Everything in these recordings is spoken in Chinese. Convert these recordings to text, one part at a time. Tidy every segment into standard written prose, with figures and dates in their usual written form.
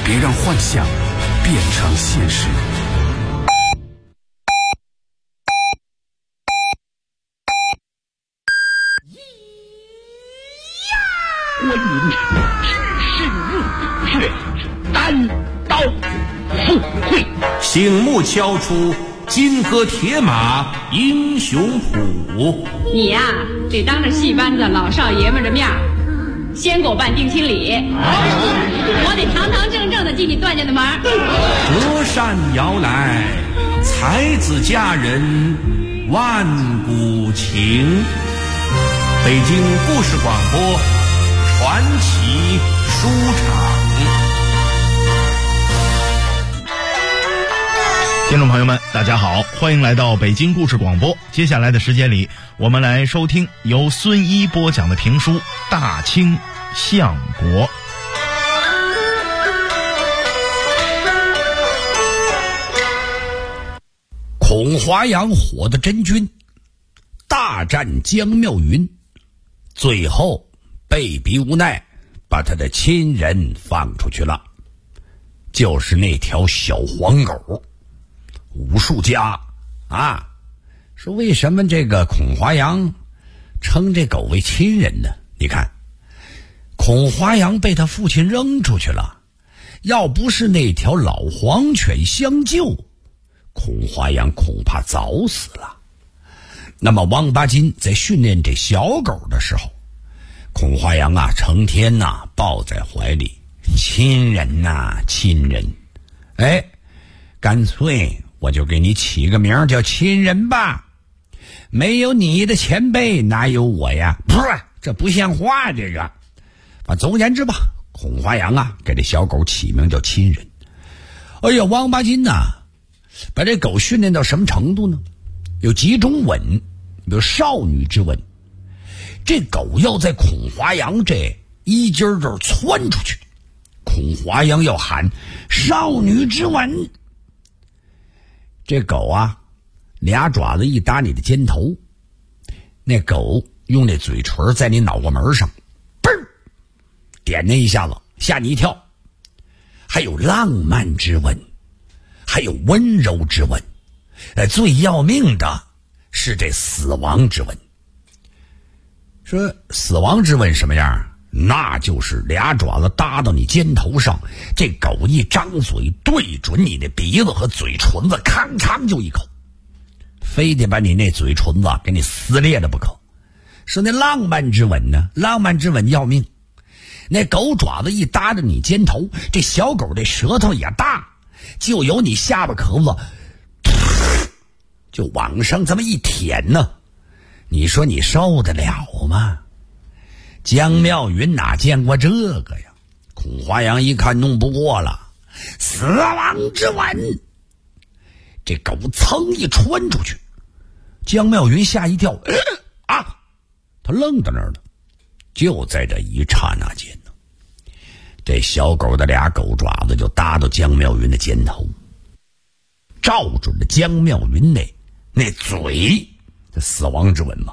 别让幻想变成现实。 观音只身入血，单刀赴会， 醒目敲出金戈铁马英雄谱。 你呀，得当着戏班子老少爷们的面先给我办定亲礼，我得堂堂正正的进你段家的门。 隔山遥来，才子佳人万古情。北京故事广播传奇书场。 听众朋友们，大家好，欢迎来到北京故事广播。接下来的时间里，我们来收听由孙一播讲的评书《大清相国》。 孔华阳火的真君大战江妙云，最后被逼无奈把他的亲人放出去了，就是那条小黄狗。武术家啊，说为什么这个孔华阳称这狗为亲人呢？你看，孔华阳被他父亲扔出去了，要不是那条老黄犬相救，孔华阳恐怕早死了。那么王八金在训练这小狗的时候，孔华阳啊成天呐抱在怀里，亲人呐亲人，干脆我就给你起个名叫亲人吧，没有你的前辈哪有我呀？不是，这不像话，这个总而言之吧，孔华阳啊给这小狗起名叫亲人。哎呀，王八金呐把这狗训练到什么程度呢？有几种吻，比如少女之吻，这狗要在孔华阳这衣襟这儿窜出去，孔华阳要喊少女之吻，这狗啊俩爪子一搭你的肩头，那狗用那嘴唇在你脑瓜门上嘣点那一下子，吓你一跳。还有浪漫之吻，还有温柔之吻，最要命的是这死亡之吻。说死亡之吻什么样？那就是俩爪子搭到你肩头上，这狗一张嘴对准你的鼻子和嘴唇子，吭哧就一口，非得把你那嘴唇子给你撕裂了不可。说那浪漫之吻呢？浪漫之吻要命，那狗爪子一搭着你肩头，这小狗这舌头也大，就由你下巴壳子就往上这么一舔呢，你说你受得了吗？江妙云哪见过这个呀？孔华阳一看弄不过了，死亡之吻，这狗噌一穿出去，江妙云吓一跳，他愣在那儿了。就在这一刹那间呢，这小狗的俩狗爪子就搭到江妙云的肩头，照准了江妙云那嘴，这死亡之吻嘛，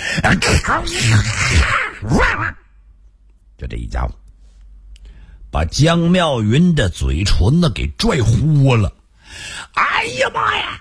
就这一家伙把江妙云的嘴唇子给拽糊了。哎呀妈呀！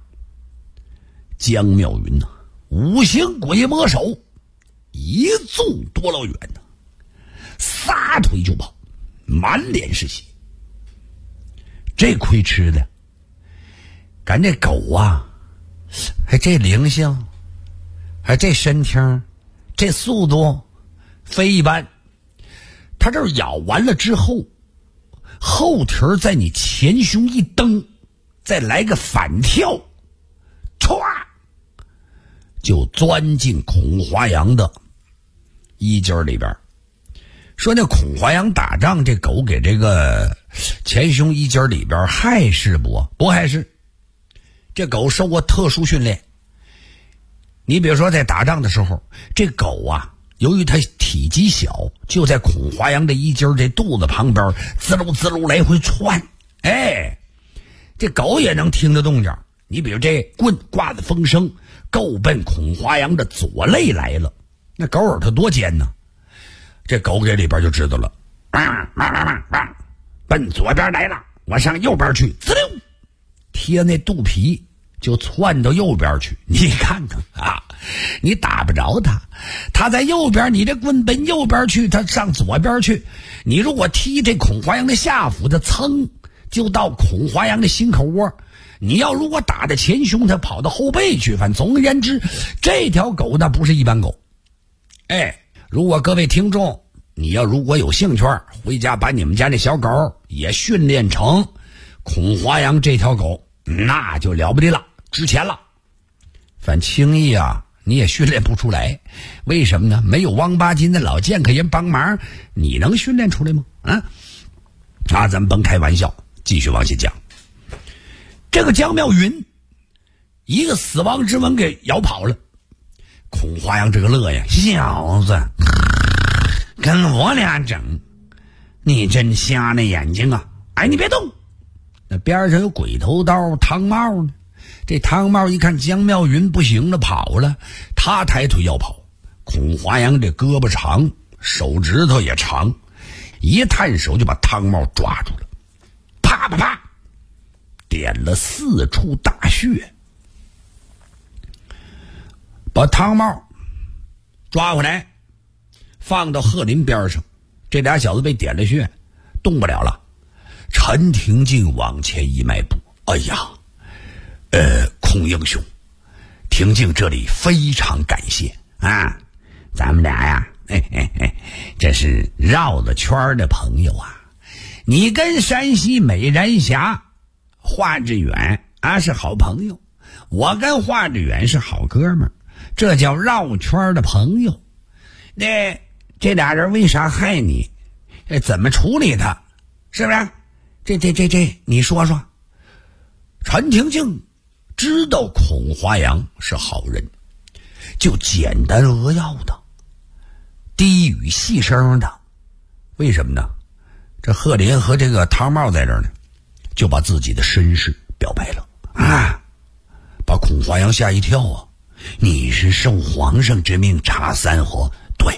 江妙云呐，五行鬼魔手，一纵多老远呢，撒腿就跑，满脸是血。这亏吃的，赶这狗啊，还这灵性，还这身听，这速度非一般。他这咬完了之后，后蹄在你前胸一蹬，再来个反跳，歘就钻进孔华阳的衣襟里边。说那孔华阳打仗，这狗给这个前胸衣襟里边害事不害事？这狗受过特殊训练。你比如说在打仗的时候，这狗啊由于它体积小，就在孔华阳的衣襟这肚子旁边滋噜滋噜来回窜，这狗也能听得动静。你比如这棍挂的风声够奔孔华阳的左肋来了，那狗耳朵多尖呢，这狗给里边就知道了， 奔左边来了，我上右边去，滋溜，贴那肚皮就窜到右边去。你看看啊，你打不着他，他在右边，你这棍奔右边去，他上左边去。你如果踢这孔华阳的下腹，他噌就到孔华阳的心口窝。你要如果打在前胸，他跑到后背去。反正总而言之，这条狗那不是一般狗。如果各位听众，你要如果有兴趣，回家把你们家那小狗也训练成孔华阳这条狗，那就了不得了，值钱了。反轻易啊你也训练不出来，为什么呢？没有王八筋的老剑客人帮忙，你能训练出来吗？咱们甭开玩笑，继续往下讲。这个江妙云一个死亡之吻给咬跑了，孔华阳这个乐呀，小子跟我俩整，你真瞎了眼睛啊！你别动。那边上有鬼头刀汤茂呢，这汤茂一看江妙云不行了，跑了，他抬腿要跑。孔华阳这胳膊长，手指头也长，一探手就把汤茂抓住了，啪啪啪点了4处大穴，把汤茂抓回来放到鹤林边上。这俩小子被点了穴，动不了了。陈廷敬往前一迈步，孔英雄，廷敬这里非常感谢啊，咱们俩呀，这是绕了圈的朋友啊。你跟山西美人侠华志远是好朋友，我跟华志远是好哥们儿，这叫绕圈的朋友。这俩人为啥害你？怎么处理他？是不是？这你说说。陈廷敬知道孔华阳是好人，就简单扼要的，低语细声的。为什么呢？这鹤林和这个汤茂在这儿呢，就把自己的身世表白了把孔华阳吓一跳啊！你是受皇上之命查三河？对。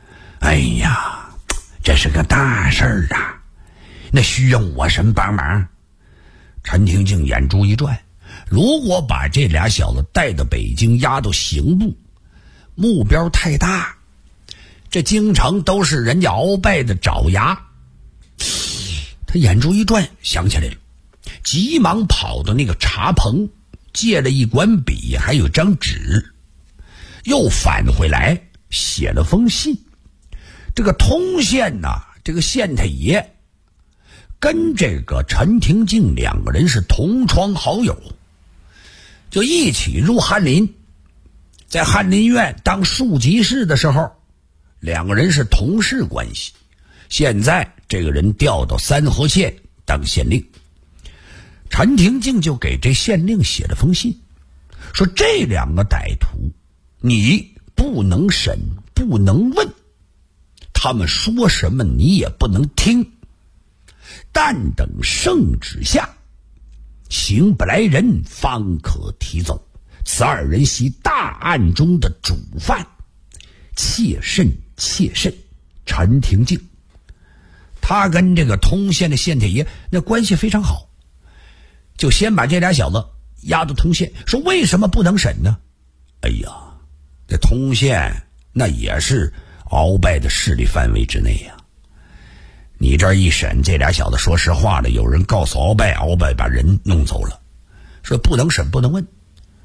这是个大事儿啊，那需要我什么帮忙？陈廷敬眼珠一转，如果把这俩小子带到北京押到刑部，目标太大，这京城都是人家鳌拜的爪牙。他眼珠一转，想起来了，急忙跑到那个茶棚，借了一管笔还有张纸，又返回来写了封信。这个通县这个县太爷跟这个陈廷敬两个人是同窗好友，就一起入翰林，在翰林院当庶吉士的时候，两个人是同事关系。现在这个人调到三河县当县令，陈廷敬就给这县令写了封信，说这两个歹徒你不能审不能问，他们说什么你也不能听，但等圣旨下，刑不来人方可提走。此二人系大案中的主犯，切慎切慎。陈廷敬他跟这个通县的县太爷那关系非常好，就先把这俩小子押到通县，说为什么不能审呢？这通县那也是鳌拜的势力范围之内呀。你这一审，这俩小子说实话了，有人告诉鳌拜，鳌拜把人弄走了，说不能审不能问，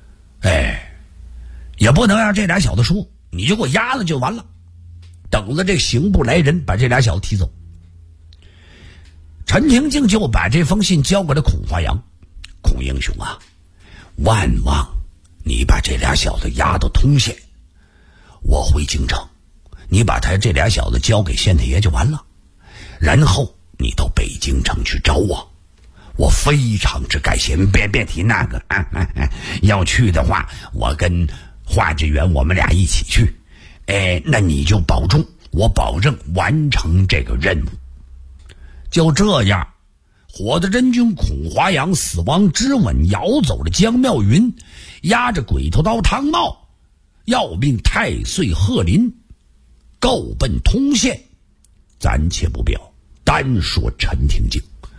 也不能让这俩小子说，你就给我压了就完了，等着这刑部来人把这俩小子提走。陈廷敬就把这封信交给了孔华阳，孔英雄啊，万望你把这俩小子押到通县，我回京城，你把他这俩小子交给县太爷就完了，然后你到北京城去找我，我非常之感谢。别提那个要去的话，我跟华志远我们俩一起去。那你就保重，我保证完成这个任务。就这样，火的真君孔华阳死亡之吻咬走了江妙云，押着鬼头刀汤茂，要命太岁鹤林，够奔通县。暂且不表，单说陈廷敬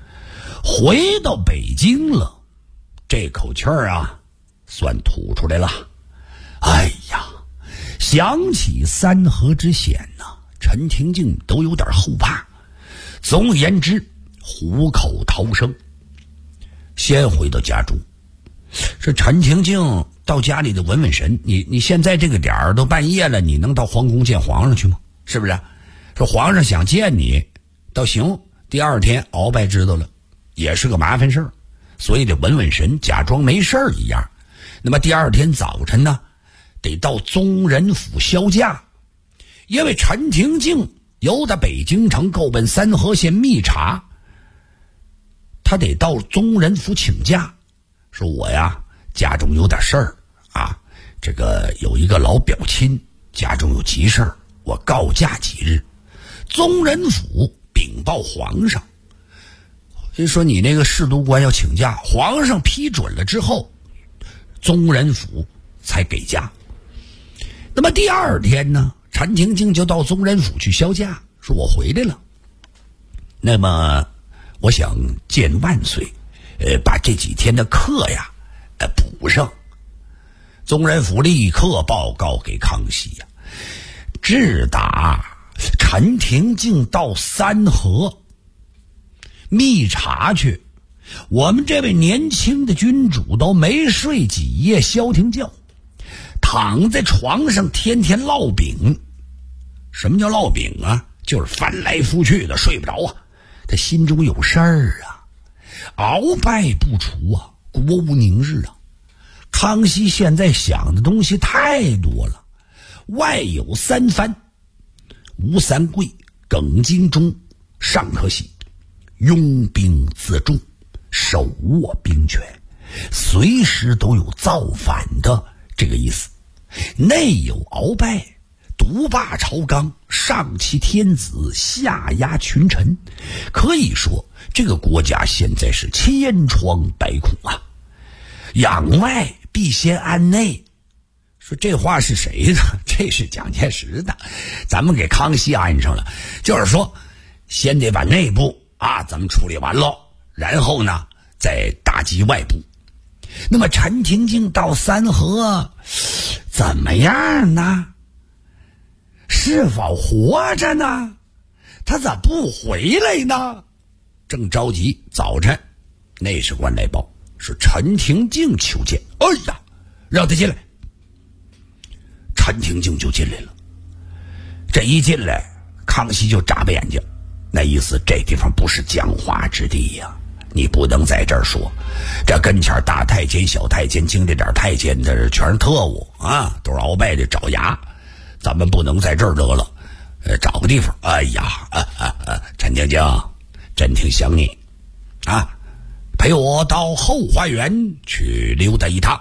回到北京了，这口气儿啊算吐出来了。哎呀，想起三河之险呐，陈廷敬都有点后怕。总而言之，虎口逃生，先回到家中。这陈廷敬到家里的闻神，你现在这个点儿都半夜了，你能到皇宫见皇上去吗？是不是？说皇上想见你倒行，第二天鳌拜知道了也是个麻烦事儿，所以得闻神，假装没事儿一样。那么第二天早晨呢，得到宗人府销假，因为陈廷敬由得北京城够奔三河县密查，他得到宗人府请假，说我呀家中有点事儿啊，这个有一个老表亲家中有急事儿，我告假几日。宗人府禀报皇上，说你那个侍读官要请假，皇上批准了之后，宗人府才给假。那么第二天呢，陈廷敬就到宗人府去销假，说我回来了，那么我想见万岁，把这几天的课呀补上。宗人府立刻报告给康熙呀，自打陈廷敬到三河密查去，我们这位年轻的君主都没睡几夜消停觉，躺在床上天天烙饼。什么叫烙饼啊？就是翻来覆去的睡不着啊，他心中有事儿啊，鳌拜不除啊，国无宁日啊。康熙现在想的东西太多了，外有三藩，吴三桂、耿精忠、尚可喜，拥兵自重，手握兵权，随时都有造反的这个意思。内有鳌拜独霸朝纲，上欺天子，下压群臣，可以说这个国家现在是千疮百孔啊。攘外必先安内，说这话是谁的？这是蒋介石的，咱们给康熙安上了，就是说先得把内部啊咱们处理完了，然后呢再打击外部。那么陈廷敬到三河怎么样呢？是否活着呢？他咋不回来呢？正着急，早晨内侍官来报说陈廷敬求见。哎呀，让他进来。陈廷敬就进来了。这一进来，康熙就眨巴眼睛，那意思这地方不是讲话之地呀，你不能在这儿说。这跟前大太监、小太监、经历点太监，这全是特务啊，都是鳌拜的爪牙，咱们不能在这儿得了，找个地方。哎呀，陈廷敬，真挺想你啊，陪我到后花园去溜达一趟。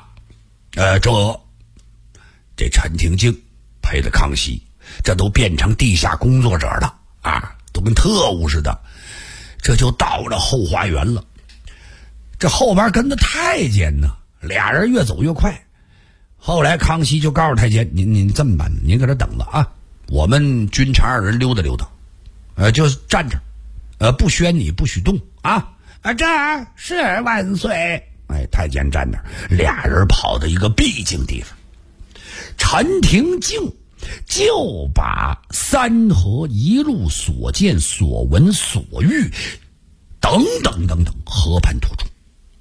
这陈廷敬陪着康熙，这都变成地下工作者了啊，都跟特务似的。这就到了后花园了，这后边跟着太监呢，俩人越走越快。后来康熙就告诉太监，您这么办，您搁这等着啊，我们君臣二人溜达溜达，就站着，不宣你，不许动啊。这儿是万岁。太监站那儿，俩人跑到一个僻静地方。陈廷敬就把三河一路所见所闻所遇等等等等和盘托出，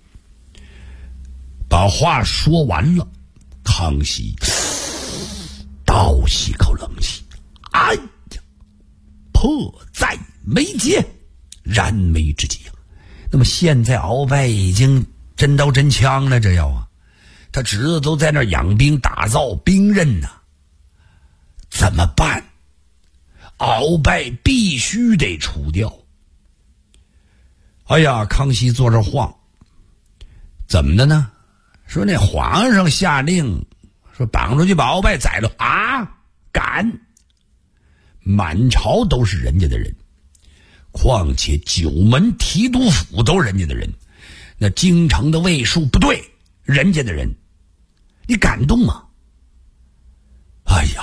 把话说完了。康熙倒吸口冷气，哎呀，迫在眉睫，燃眉之急啊！那么现在鳌拜已经真刀真枪了，这要啊，他侄子都在那养兵打造兵刃呢，怎么办？鳌拜必须得除掉。哎呀，康熙坐这晃，怎么的呢？说那皇上下令说绑出去把鳌拜宰了啊！敢！满朝都是人家的人，况且九门提督府都是人家的人，那京城的卫戍部队人家的人，你敢动吗？哎呀！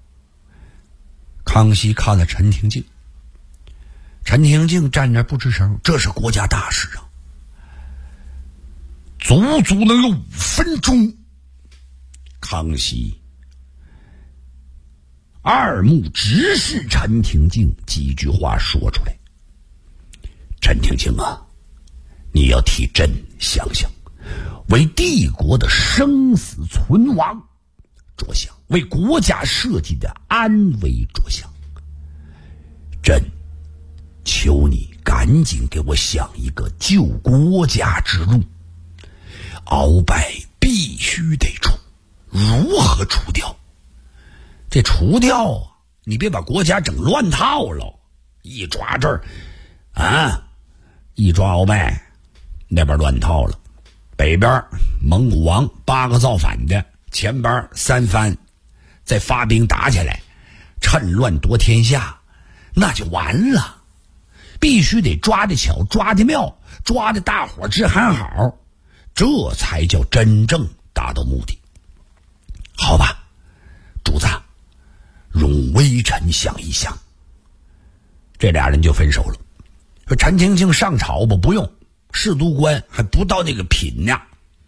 康熙看了陈廷敬，陈廷敬站那不吱声，这是国家大事啊， 足能有5分钟。康熙二目直视陈廷敬，几句话说出来：陈廷敬啊，你要替朕想想，为帝国的生死存亡着想，为国家社稷的安危着想。朕求你赶紧给我想一个救国家之路。鳌拜必须得除，如何除掉？这除掉啊，你别把国家整乱套了。一抓这儿啊，一抓鳌拜，那边乱套了。北边蒙古王8个造反的，前边3藩再发兵打起来，趁乱夺天下，那就完了。必须得抓得巧，抓得妙，抓得大伙直喊好，这才叫真正达到目的。好吧，主子，容微臣想一想。这俩人就分手了。说陈廷敬上朝吧，不用，侍读官还不到那个品呢。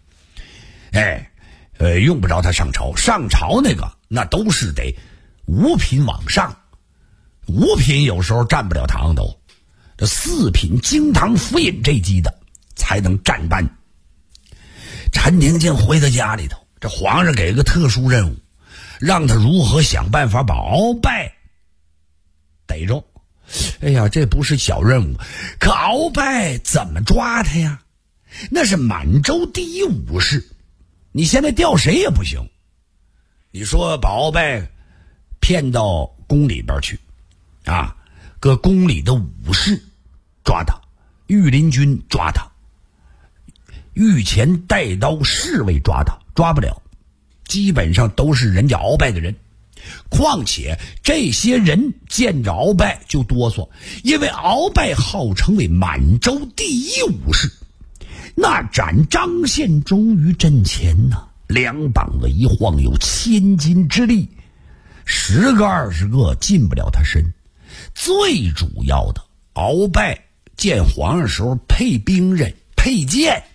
用不着他上朝，上朝那个那都是得5品往上，5品有时候占不了堂都，这4品京堂府尹这级的才能站班。陈廷敬回到家里头，这皇上给个特殊任务，让他如何想办法把鳌拜逮着。哎呀，这不是小任务，可鳌拜怎么抓他呀？那是满洲第一武士，你现在调谁也不行。你说把鳌拜骗到宫里边去啊，搁宫里的武士抓他，御林军抓他，御前带刀侍卫抓他，抓不了，基本上都是人家鳌拜的人。况且这些人见着鳌拜就哆嗦，因为鳌拜号称为满洲第一武士，那斩张献忠于阵前呢，2膀子一晃有1000斤之力，10个20个进不了他身。最主要的，鳌拜见皇上时候配兵刃配剑。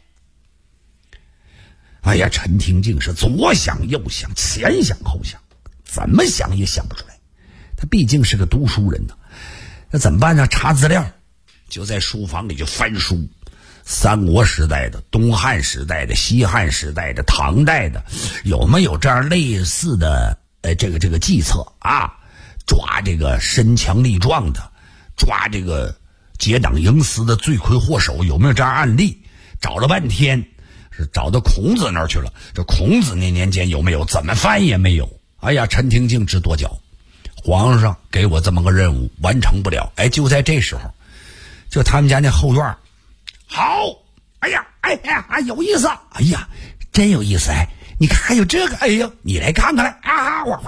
哎呀，陈廷敬是左想右想，前想后想，怎么想也想不出来。他毕竟是个读书人呢，那怎么办呢？查资料，就在书房里就翻书，三国时代的、东汉时代的、西汉时代的、唐代的，有没有这样类似的这个计策啊？抓这个身强力壮的，抓这个结党营私的罪魁祸首，有没有这样案例？找了半天，是找到孔子那儿去了。这孔子那年间有没有？怎么翻也没有。哎呀，陈廷敬直跺脚，皇上给我这么个任务，完成不了。就在这时候，就他们家那后院，好，哎呀，有意思，哎呀，真有意思，你看还有这个，哎呦，你来看看来啊！我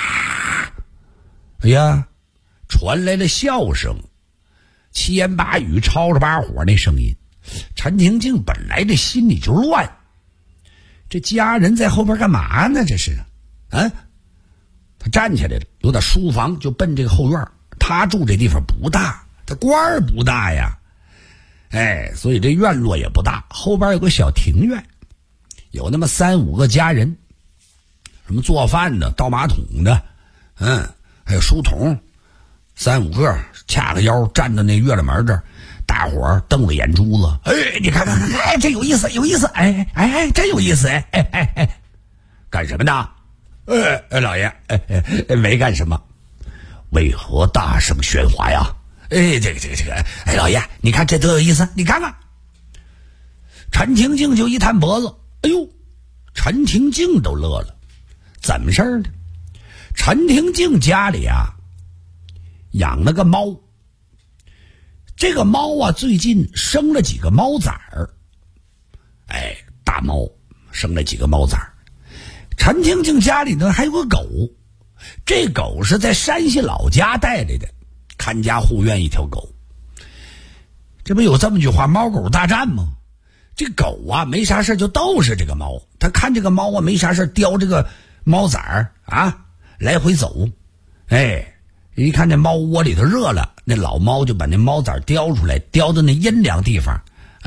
哎呀，传来了笑声，七言八语，吵着把火那声音。陈廷敬本来这心里就乱，这家人在后边干嘛呢？这是啊？他站起来了，有点书房就奔这个后院。他住这地方不大，他官儿不大呀，所以这院落也不大。后边有个小庭院，有那么3、5个家人，什么做饭的、倒马桶的，还有书童，3、5个掐个腰站在那月亮门这儿，大伙儿瞪着眼珠子，你看看，这有意思，有意思，真有意思，干什么呢？老爷，没干什么。为何大声喧哗呀？这个，老爷，你看这多有意思，你看看。陈廷敬就一探脖子，哎呦，陈廷敬都乐了，怎么事儿呢？陈廷敬家里啊养了个猫，这个猫啊最近生了几个猫崽儿，大猫生了几个猫崽儿。陈廷敬家里呢还有个狗，这狗是在山西老家带来的，看家护院一条狗。这不有这么句话，猫狗大战吗？这狗啊没啥事就逗是这个猫，他看这个猫啊没啥事叼这个猫崽儿啊来回走，一看这猫窝里头热了，那老猫就把那猫崽叼出来，叼到那阴凉地方，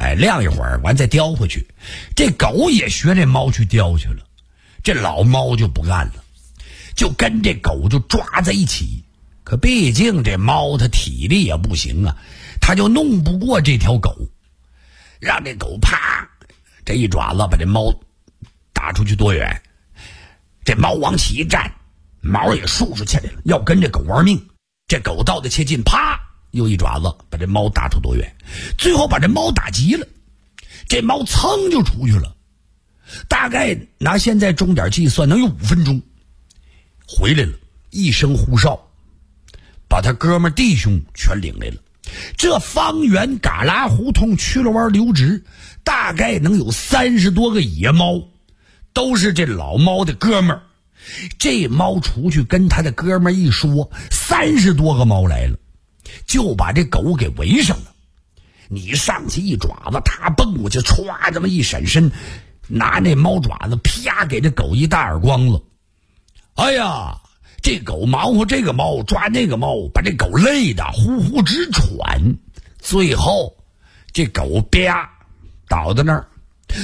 晾一会儿完再叼回去。这狗也学这猫去叼去了，这老猫就不干了，就跟这狗就抓在一起。可毕竟这猫它体力也不行啊，它就弄不过这条狗，让这狗啪这一爪子把这猫打出去多远。这猫往起一站，毛也竖起来了，要跟这狗玩命。这狗到的切近，啪又一爪子把这猫打出多远，最后把这猫打急了，这猫噌就出去了，大概拿现在钟点计算能有5分钟，回来了，一声呼哨，把他哥们弟兄全领来了。这方圆旮旯胡同曲了弯溜直，大概能有30多个野猫，都是这老猫的哥们儿。这猫出去跟他的哥们儿一说，30多个猫来了，就把这狗给围上了。你上去一爪子，他蹦过去，歘这么一闪身，拿那猫爪子啪给这狗一大耳光子。哎呀，这狗忙活这个猫抓那个猫，把这狗累的呼呼直喘。最后这狗啪倒在那儿，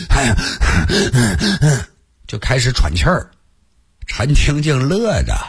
就开始喘气儿。陈婷静乐着，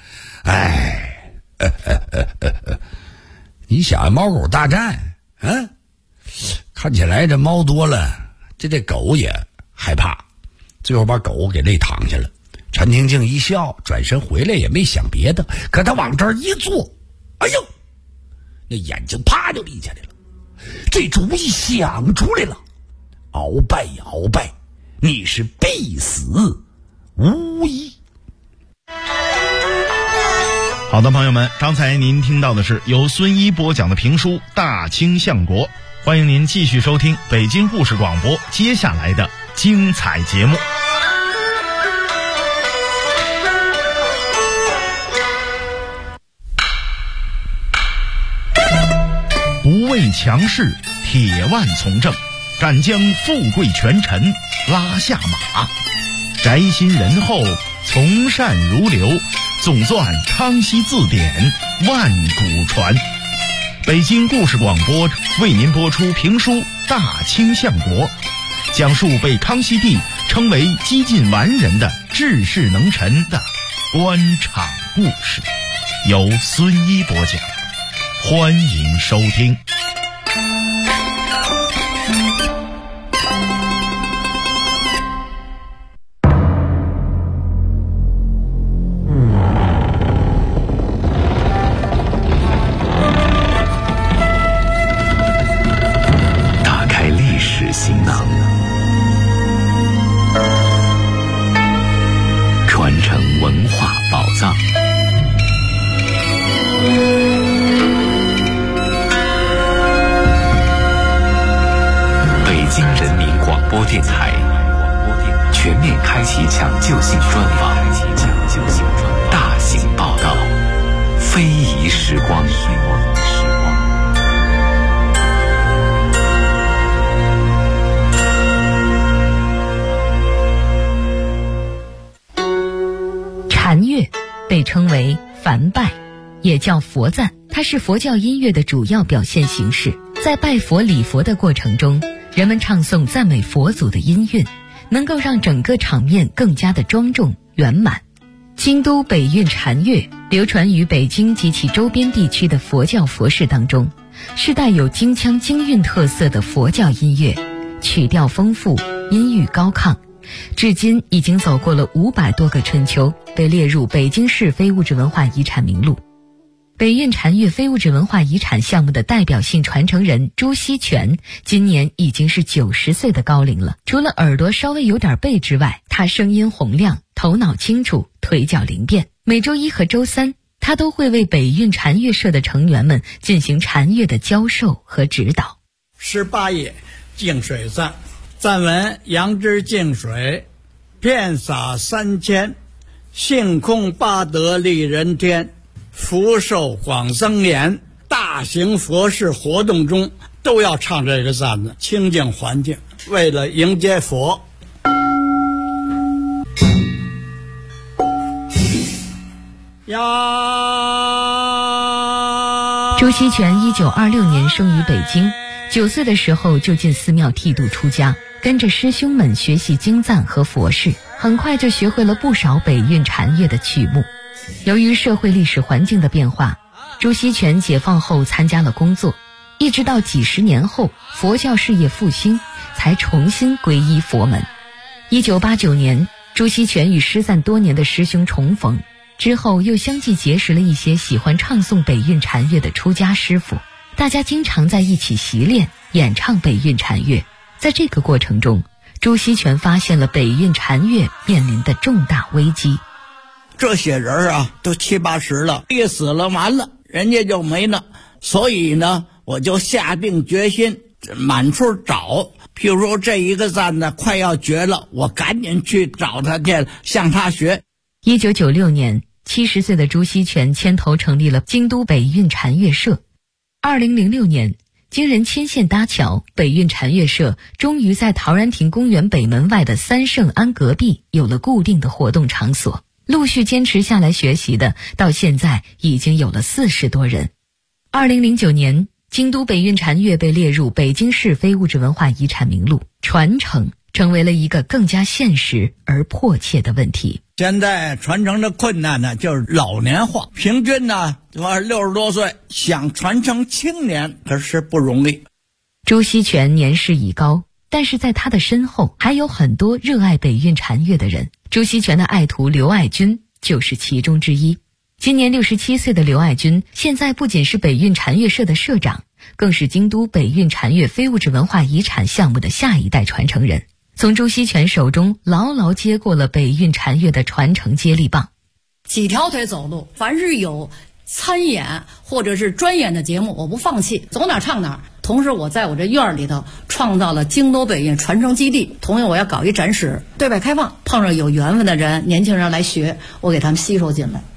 你想猫狗大战，看起来这猫多了，这狗也害怕，最后把狗给累躺下了。陈婷静一笑，转身回来也没想别的，可他往这儿一坐，哎呦，那眼睛啪就立起来了，这主意想出来了，鳌拜呀鳌拜，你是必死无疑。 好的，朋友们，刚才您听到的是由孙一播讲的评书《大清相国》，欢迎您继续收听北京故事广播接下来的精彩节目。不畏强势，铁腕从政，敢将富贵权臣拉下马，宅心仁厚，从善如流，总算康熙字典万古传。北京故事广播为您播出评书《大清相国》，讲述被康熙帝称为几近完人的治世能臣的官场故事，由孙一播讲，欢迎收听。 电台全面开启抢救性专访，大型报道，非遗时光。 禅乐被称为梵拜，也叫佛赞，它是佛教音乐的主要表现形式。在拜佛礼佛的过程中，人们唱诵赞美佛祖的音韵，能够让整个场面更加的庄重圆满。京都北韵禅乐流传于北京及其周边地区的佛教佛事当中，是带有京腔京韵特色的佛教音乐，曲调丰富，音域高亢，至今已经走过了500多个春秋，被列入北京市非物质文化遗产名录。北韵禅乐非物质文化遗产项目的代表性传承人朱锡全今年已经是90岁的高龄了。除了耳朵稍微有点背之外，他声音洪亮，头脑清楚，腿脚灵便。每周1和周3，他都会为北韵禅乐社的成员们进行禅乐的教授和指导。 18页净水赞，赞文：杨枝净水，遍洒3000，性空八德利人天，福寿广增延。大型佛事活动中都要唱这个赞子，清净环境，为了迎接佛。呀， 朱锡全1926年生于北京， 9岁的时候就进寺庙剃度出家，跟着师兄们学习经赞和佛事，很快就学会了不少北韵禅乐的曲目。由于社会历史环境的变化，朱锡全解放后参加了工作，一直到几十年后佛教事业复兴，才重新皈依佛门。1989年，朱锡全与失散多年的师兄重逢，之后又相继结识了一些喜欢唱诵北韵禅乐的出家师傅，大家经常在一起习练演唱北韵禅乐。在这个过程中，朱锡全发现了北韵禅乐面临的重大危机。 这些人啊都70、80了，一死了完了，人家就没了。所以呢，我就下定决心满处找，譬如说这一个赞呢快要绝了，我赶紧去找他去，向他学。 1996年，70岁的朱锡全牵头成立了京都北韵禅乐社。2006年，经人牵线搭桥，北韵禅乐社终于在陶然亭公园北门外的三圣庵隔壁有了固定的活动场所。陆续坚持下来学习的，到现在已经有了40多人。2009年，京都北韵禅乐被列入北京市非物质文化遗产名录，传承成为了一个更加现实而迫切的问题。 现在传承的困难呢，就是老年化，平均呢60多岁，想传承青年可是不容易。 朱锡全年事已高，但是在他的身后还有很多热爱北韵禅乐的人。朱锡全的爱徒刘爱军就是其中之一。今年67岁的刘爱军，现在不仅是北韵禅乐社的社长，更是京都北韵禅乐非物质文化遗产项目的下一代传承人，从朱锡全手中牢牢接过了北韵禅乐的传承接力棒。 几条腿走路，凡是有参演或者是专演的节目，我不放弃，走哪唱哪。同时我在我这院里头创造了京都北韵传承基地，同样我要搞一展示，对外开放，碰上有缘分的人，年轻人来学，我给他们吸收进来。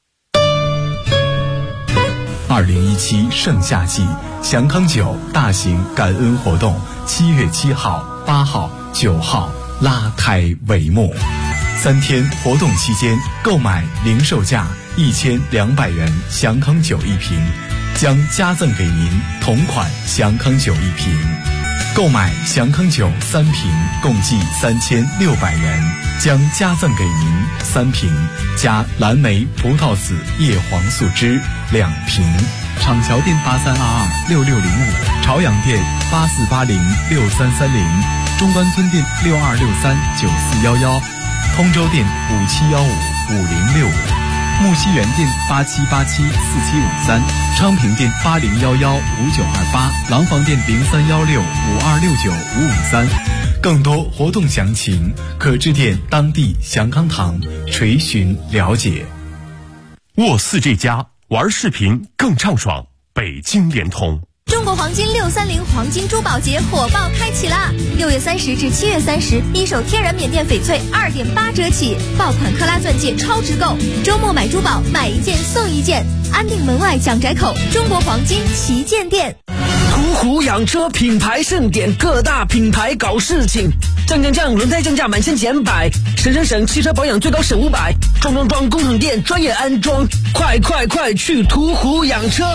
2017盛夏季祥康酒大型感恩活动7月7号、8号、9号拉开帷幕。3天活动期间，购买零售价1200元祥康酒1瓶，将加赠给您同款祥康酒1瓶。购买祥康酒3瓶，共计3600元，将加赠给您3瓶加蓝莓葡萄籽叶黄素汁2瓶。厂桥店83226605，朝阳店84806330，中关村店62639411，通州店57155065，木樨园店87874753，昌平店80115928，廊坊店031652695553。更多活动详情可致电当地祥康堂垂询了解。 沃4这家玩视频更畅爽，北京联通。 中国黄金630黄金珠宝节火爆开启啦！6月30至7月30，一手天然缅甸翡翠2.8折起，爆款克拉钻戒超值购，周末买珠宝买1件送1件，安定门外蒋宅口中国黄金旗舰店。 途虎养车品牌盛典，各大品牌搞事情，降，轮胎降价满1000减100，省，汽车保养最高省500，装，工厂店专业安装，快去途虎养车。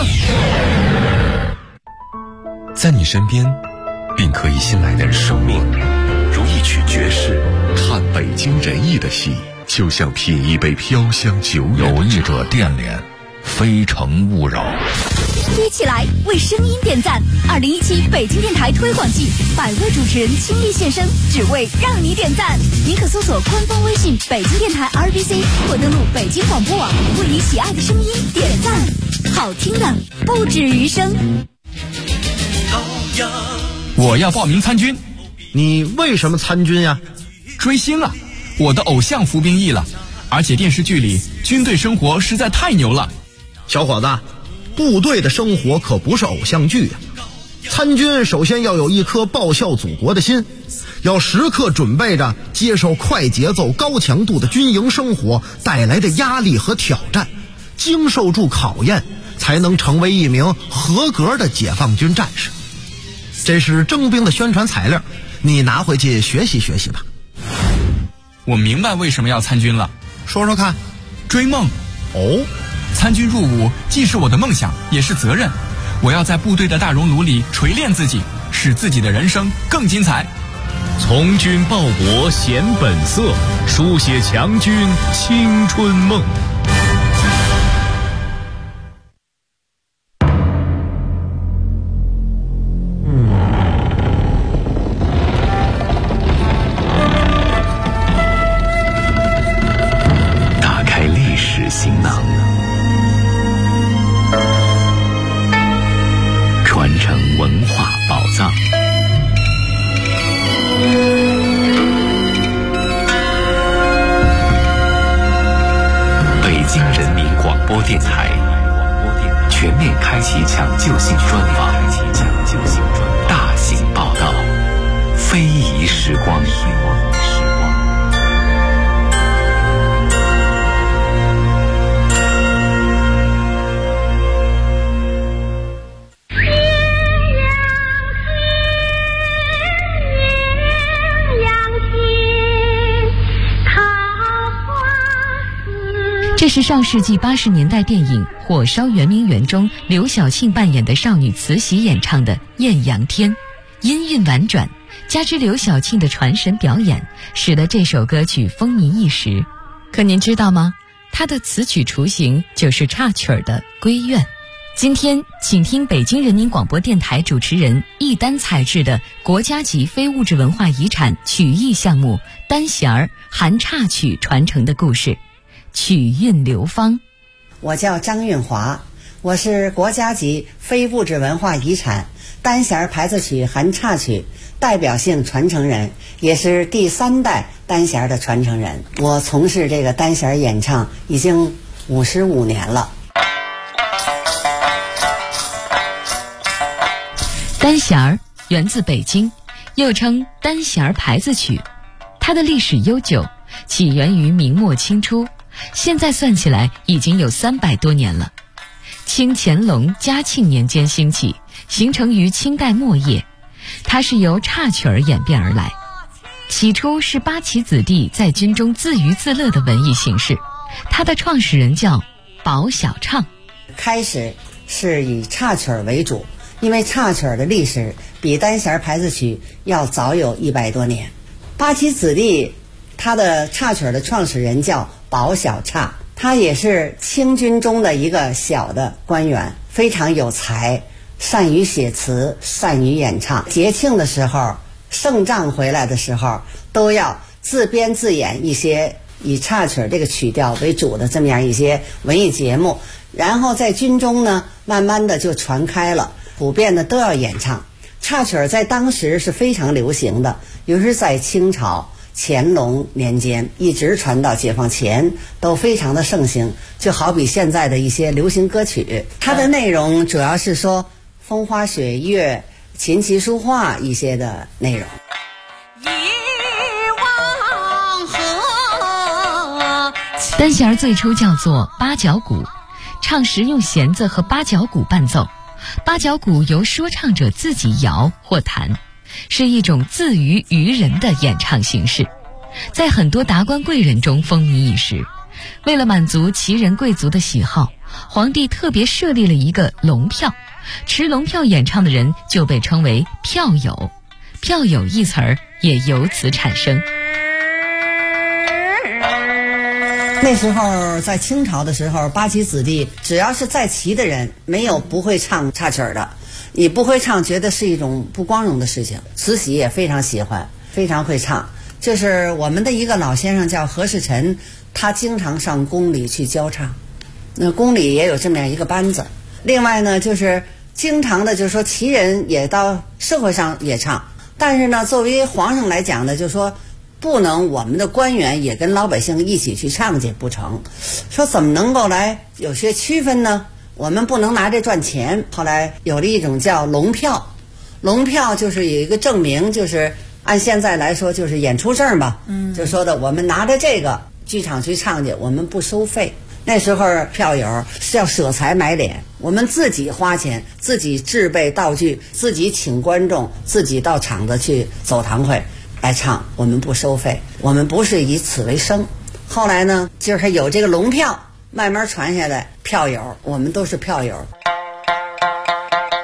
在你身边，并可以信赖的生命，如一曲爵士。 看北京人艺的戏，就像品一杯飘香久远。 有意者电联，非诚勿扰。 一起来为声音点赞！2017北京电台推广季，100位主持人倾力现身，只为让你点赞。您可搜索官方微信北京电台 RBC， 或登录北京广播网，为你喜爱的声音点赞。好听的不止余声。 我要报名参军。 你为什么参军呀？ 追星啊！我的偶像服兵役了，而且电视剧里军队生活实在太牛了。 小伙子，部队的生活可不是偶像剧呀。参军首先要有一颗报效祖国的心，要时刻准备着接受快节奏高强度的军营生活带来的压力和挑战，经受住考验，才能成为一名合格的解放军战士。这是征兵的宣传材料，你拿回去学习学习吧。 我明白为什么要参军了， 说说看。 追梦。 哦， 参军入伍既是我的梦想，也是责任。 我要在部队的大熔炉里锤炼自己，使自己的人生更精彩。 从军报国显本色，书写强军青春梦。 打开历史行囊，传承文化宝藏。北京人民广播电台全面开启抢救性专访，大型报道，非遗时光。 这是上世纪80年代电影《火烧圆明园》中刘晓庆扮演的少女慈禧演唱的《艳阳天》，音韵婉转，加之刘晓庆的传神表演，使得这首歌曲风靡一时。可您知道吗？它的词曲雏形就是插曲儿的《闺怨》。今天请听北京人民广播电台主持人一丹采制的国家级非物质文化遗产曲艺项目单弦儿含插曲传承的故事，曲韵流芳。 我叫张韵华，我是国家级非物质文化遗产单弦牌子曲含插曲代表性传承人，也是第3代单弦的传承人。我从事这个单弦演唱已经55年了。 单弦儿源自北京，又称单弦牌子曲，它的历史悠久，起源于明末清初，现在算起来已经有300多年了。清乾隆、嘉庆年间兴起，形成于清代末叶。它是由插曲儿演变而来，起初是八旗子弟在军中自娱自乐的文艺形式。它的创始人叫宝小唱。 开始是以插曲儿为主，因为插曲儿的历史比单弦牌子曲要早有100多年。八旗子弟他的插曲儿的创始人叫宝小唱，他也是清军中的一个小的官员，非常有才，善于写词，善于演唱。节庆的时候，胜仗回来的时候，都要自编自演一些以插曲儿这个曲调为主的这么样一些文艺节目，然后在军中呢慢慢的就传开了，普遍的都要演唱。插曲儿在当时是非常流行的，尤其是在清朝乾隆年间一直传到解放前都非常的盛行，就好比现在的一些流行歌曲。它的内容主要是说风花雪月、琴棋书画一些的内容。 单弦儿最初叫做八角鼓，唱时用弦子和八角鼓伴奏，八角鼓由说唱者自己摇或弹，是一种自娱娱人的演唱形式，在很多达官贵人中风靡一时。为了满足旗人贵族的喜好，皇帝特别设立了一个龙票，持龙票演唱的人就被称为票友，票友一词儿也由此产生。 那时候在清朝的时候，八旗子弟只要是在旗的人，没有不会唱插曲儿的。你不会唱，觉得是一种不光荣的事情。慈禧也非常喜欢，非常会唱。就是我们的一个老先生叫何世臣，他经常上宫里去教唱，那宫里也有这么样一个班子。另外呢，就是经常的就是说旗人也到社会上也唱，但是呢作为皇上来讲呢，就是说不能我们的官员也跟老百姓一起去唱去不成，说怎么能够来有些区分呢？我们不能拿这赚钱。后来有了一种叫龙票，龙票就是有一个证明，就是按现在来说就是演出证吧，就说的我们拿着这个剧场去唱去，我们不收费。那时候票友是要舍财买脸，我们自己花钱，自己制备道具，自己请观众，自己到场子去走堂会来唱，我们不收费，我们不是以此为生。后来呢，就是有这个龙票慢慢传下来，票友我们都是票友。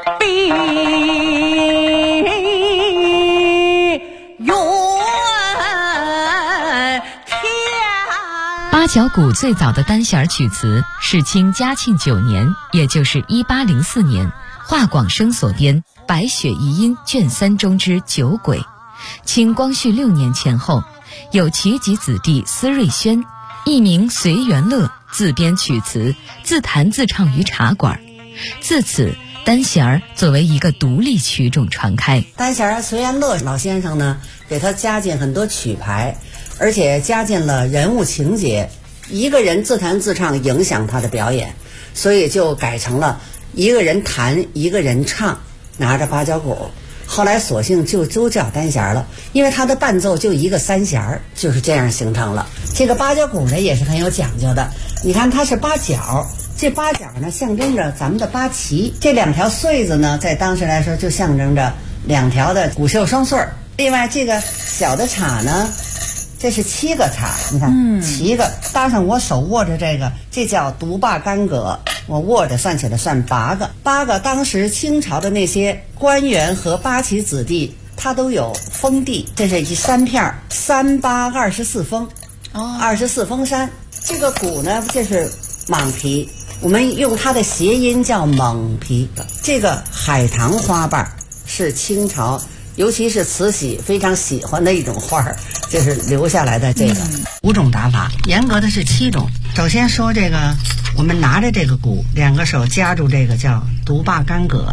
八角鼓最早的单弦曲词是清嘉庆9年，也就是1804年，华广生所编《白雪遗音》卷3中之酒鬼。清光绪6年前后，有其及子弟司瑞轩，艺名随元乐，自编曲词，自弹自唱于茶馆。自此，单弦儿作为一个独立曲种传开。 单弦儿随元乐老先生呢，给他加进很多曲牌，而且加进了人物情节，一个人自弹自唱影响他的表演，所以就改成了一个人弹一个人唱，拿着八角鼓。后来索性就都叫单弦了，因为它的伴奏就一个3弦，就是这样形成了。这个八角鼓呢也是很有讲究的，你看它是八角，这八角呢象征着咱们的八旗，这2条穗子呢在当时来说就象征着2条的骨绣双穗。另外这个小的叉呢，这是7个叉，你看7个，搭上我手握着这个，这叫独霸干戈，我握着算起来算8个。8个当时清朝的那些官员和八旗子弟，他都有封地，这是一3片，3、8、24封，24封山。这个鼓呢，这是蟒皮，我们用它的谐音叫蒙皮。这个海棠花瓣是清朝尤其是慈禧非常喜欢的一种花儿，就是留下来的这个5种打法，严格的是7种。首先说这个，我们拿着这个鼓，2个手夹住这个叫独霸干戈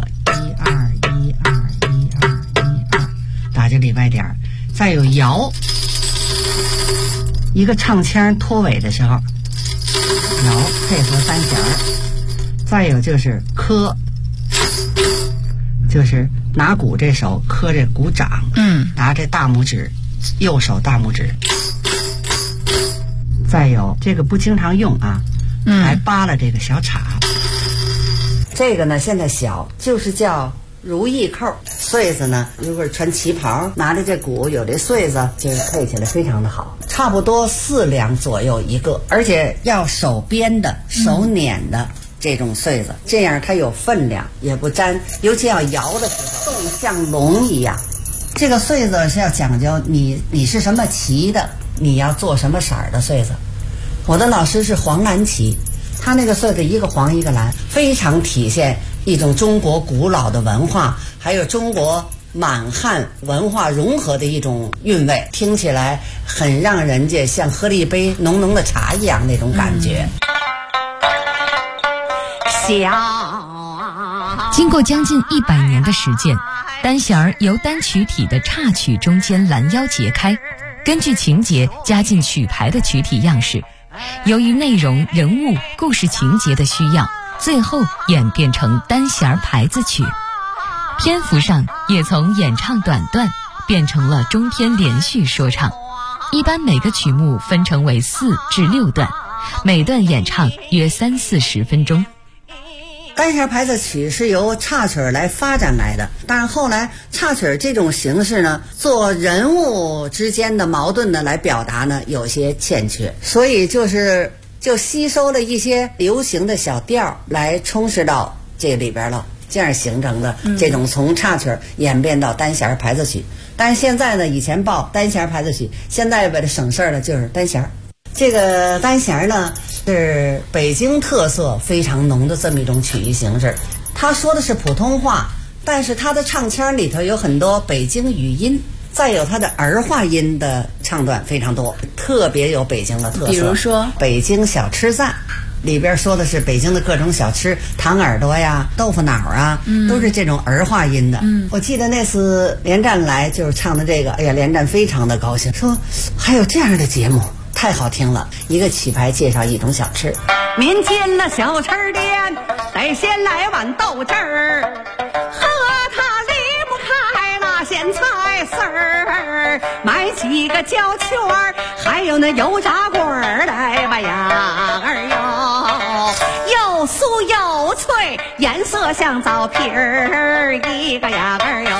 ，1、2、1、2、1、2、1、2，打这里外点，再有摇，一个唱腔拖尾的时候摇，配合3弦，再有就是磕，就是拿鼓这手磕这鼓掌，拿这大拇指，右手大拇指，再有这个不经常用啊，来扒拉这个小叉。这个呢现在小，就是叫如意扣。穗子呢，如果穿旗袍，拿着这鼓有这穗子，就是配起来非常的好，差不多4两左右一个，而且要手编的、手捻的。这种穗子，这样它有分量，也不粘，尤其要摇的时候，动像龙一样。这个穗子是要讲究你是什么旗的，你要做什么色儿的穗子。我的老师是黄蓝旗，他那个穗子一个黄一个蓝，非常体现一种中国古老的文化，还有中国满汉文化融合的一种韵味，听起来很让人家像喝了一杯浓浓的茶一样那种感觉。 经过将近100年的实践，单弦儿由单曲体的插曲中间拦腰截开，根据情节加进曲牌的曲体样式，由于内容、人物、故事情节的需要，最后演变成单弦儿牌子曲。篇幅上也从演唱短段变成了中篇连续说唱，一般每个曲目分成为4至6段，每段演唱约30-40分钟。 单弦牌子曲是由插曲来发展来的，但是后来插曲这种形式呢，做人物之间的矛盾呢来表达呢，有些欠缺，所以就吸收了一些流行的小调来充实到这里边了，这样形成的这种从插曲演变到单弦牌子曲。但是现在呢，以前报单弦牌子曲，现在为了省事儿了，就是单弦。这个单弦呢是北京特色非常浓的这么一种曲艺形式，他说的是普通话，但是他的唱腔里头有很多北京语音，再有他的儿化音的唱段非常多，特别有北京的特色。 比如说北京小吃赞里边说的是北京的各种小吃，糖耳朵呀、豆腐脑啊，都是这种儿化音的。我记得那次连战来就是唱的这个，哎呀，连战非常的高兴，说还有这样的节目，太好听了。一个曲牌介绍一种小吃， 民间那小吃店得先来碗豆汁儿，和它离不开那咸菜丝儿，买几个焦圈儿，还有那油炸棍儿，来吧呀儿哟，又酥又脆，颜色像枣皮儿，一个呀儿哟。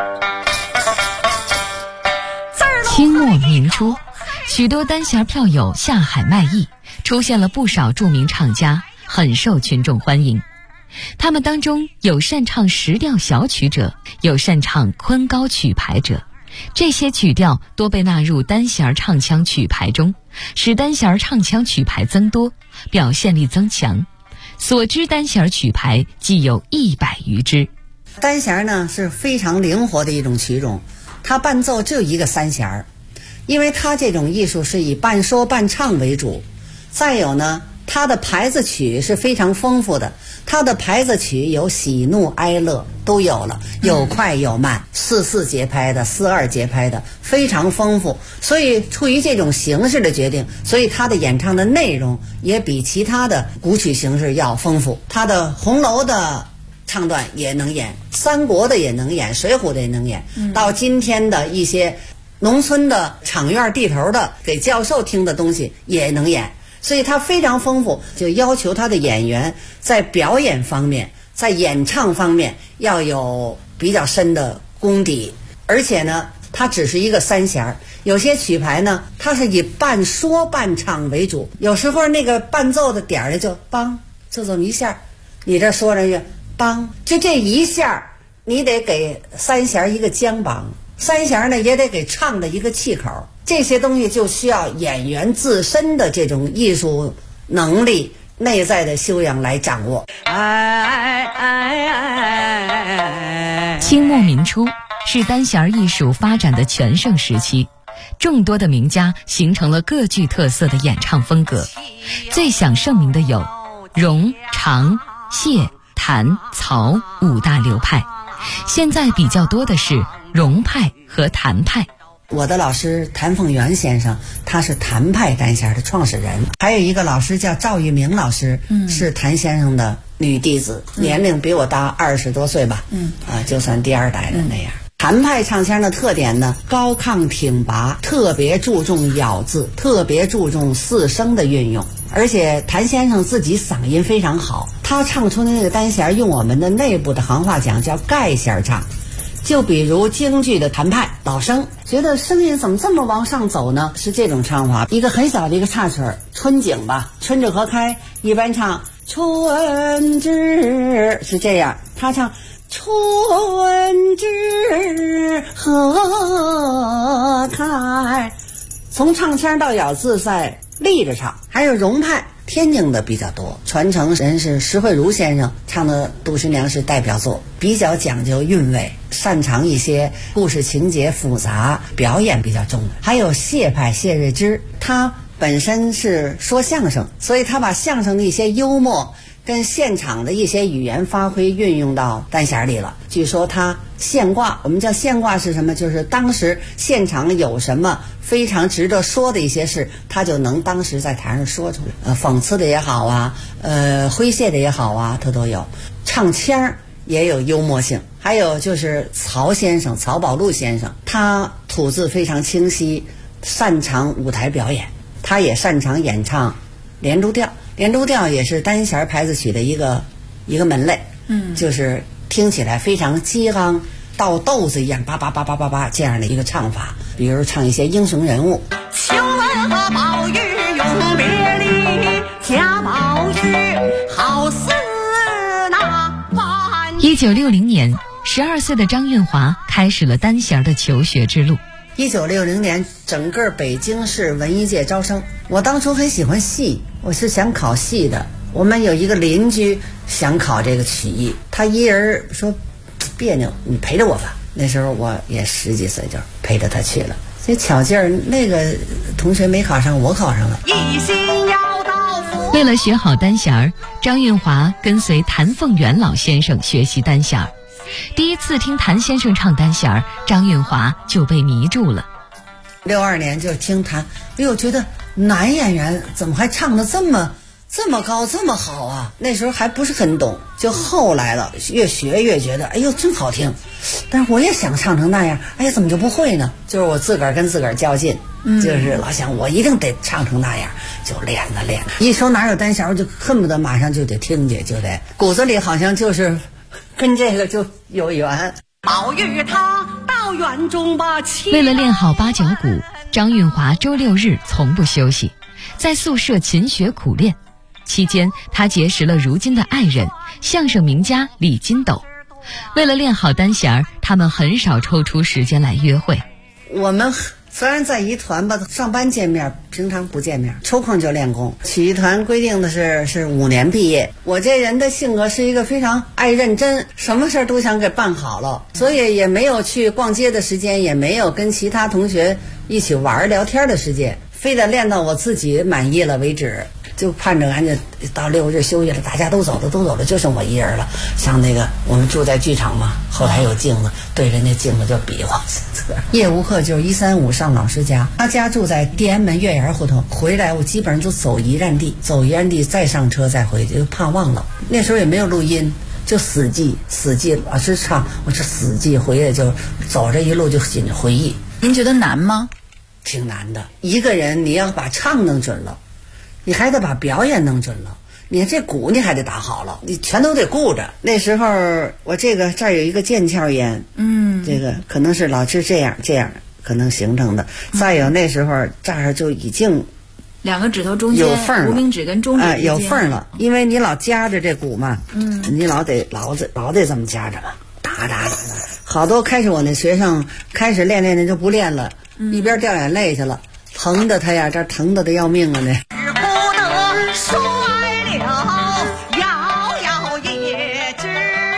清末明初，许多单弦票友下海卖艺，出现了不少著名唱家，很受群众欢迎。 他们当中有擅唱石调小曲者，有擅唱昆高曲牌者。这些曲调多被纳入单弦唱腔曲牌中，使单弦唱腔曲牌增多，表现力增强。所知单弦曲牌既有100余支。 单弦呢是非常灵活的一种曲种，它伴奏只有一个3弦，因为它这种艺术是以伴说伴唱为主。再有呢，它的牌子曲是非常丰富的，它的牌子曲有喜怒哀乐都有了，有快有慢，4/4节拍的，4/2节拍的，非常丰富。所以出于这种形式的决定，所以它的演唱的内容也比其他的古曲形式要丰富。它的红楼的唱段也能演，三国的也能演，水浒的也能演，到今天的一些农村的场院地头的给教授听的东西也能演。所以它非常丰富，就要求他的演员在表演方面，在演唱方面要有比较深的功底。而且呢，它只是一个3弦，有些曲牌呢，它是以伴说伴唱为主，有时候那个伴奏的点儿就梆，就这么一下，你这说着乐梆，就这一下，你得给3弦一个肩膀，3弦呢也得给唱的一个气口。这些东西就需要演员自身的这种艺术能力、内在的修养来掌握。 清末民初是单弦艺术发展的全盛时期，众多的名家形成了各具特色的演唱风格。最享盛名的有荣、常、谢、谭、曹5大流派，现在比较多的是荣派和谭派。 我的老师谭凤元先生，他是谭派单弦的创始人。还有一个老师叫赵玉明老师，是谭先生的女弟子，年龄比我大20多岁吧，就算第2代的那样。谭派唱腔的特点呢，高亢挺拔，特别注重咬字，特别注重4声的运用。而且谭先生自己嗓音非常好，他唱出的那个单弦，用我们的内部的行话讲叫盖弦唱。就比如京剧的谭派老生，觉得声音怎么这么往上走呢？是这种唱法，一个很小的一个插曲，春景吧，春至河开，一般唱春至是这样，他唱春至河开，从唱腔到咬字在立着唱。还有荣派天津的比较多，传承人是石慧茹先生唱的《杜十娘》是代表作，比较讲究韵味，擅长一些故事情节复杂、表演比较重的。还有谢派谢瑞之，他本身是说相声，所以他把相声的一些幽默跟现场的一些语言发挥运用到单弦里了。据说他现挂，我们叫现挂是什么？就是当时现场有什么非常值得说的一些事，他就能当时在台上说出来。讽刺的也好啊，诙谐的也好啊，他都有。唱腔也有幽默性。还有就是曹先生，曹宝路先生，他吐字非常清晰，擅长舞台表演，他也擅长演唱连珠调。连珠调也是单弦牌子曲的一个门类，就是听起来非常激昂，倒豆子一样，叭叭叭叭叭叭这样的一个唱法。比如唱一些英雄人物。 秋文和宝玉永别离，贾宝玉好似那万。 1960年，12岁的张运华开始了单弦的求学之路。 1960年，整个北京市文艺界招生。我当初很喜欢戏，我是想考戏的。我们有一个邻居想考这个曲艺，他一人说别扭，你陪着我吧。那时候我也10几岁，就陪着他去了。这巧劲儿，那个同学没考上，我考上了。 一心要到福。 为了学好单弦，张运华跟随谭凤元老先生学习单弦。第一次听谭先生唱单弦，张运华就被迷住了。 62年就听谭，哎呦，觉得男演员怎么还唱得这么高这么好啊？那时候还不是很懂，就后来了，越学越觉得哎呦真好听，但是我也想唱成那样，哎呀怎么就不会呢？就是我自个儿跟自个儿较劲，就是老想我一定得唱成那样，就练了。一说哪有单弦，就恨不得马上就得听去，就得骨子里好像就是跟这个就有缘。 宝玉他到园中吧， 为了练好八角鼓，张运华周6日从不休息，在宿舍勤学苦练。期间，他结识了如今的爱人， 相声名家李金斗。为了练好单弦儿，他们很少抽出时间来约会。 我们虽然在一团吧，上班见面，平常不见面，抽空就练功。曲艺团规定的是5年毕业。我这人的性格是一个非常爱认真，什么事儿都想给办好了，所以也没有去逛街的时间，也没有跟其他同学一起玩聊天的时间，非得练到我自己满意了为止。就盼着赶紧到6日休息了，大家都走了，就剩我一人了。像那个我们住在剧场嘛，后台有镜子，对着那镜子就比划。业务课就是135上老师家，他家住在地安门月牙胡同，回来我基本上就走一站地再上车再回去，就怕忘了。那时候也没有录音，就死记，老师唱，我这死记回来就走着一路就紧着回忆。 您觉得难吗？ 挺难的，一个人你要把唱弄准了，你还得把表演弄准了，你这鼓你还得打好了，你全都得顾着。那时候我这儿有一个腱鞘炎，这个可能是老是这样可能形成的。再有那时候这儿就已经 2个指头中间有缝了， 无名指跟中指有缝了，因为你老夹着这鼓嘛，你老得这么夹着嘛，打。好多开始我那学生开始练就不练了，一边掉眼泪去了，疼的他呀，这疼的要命啊！那不得衰了，遥也知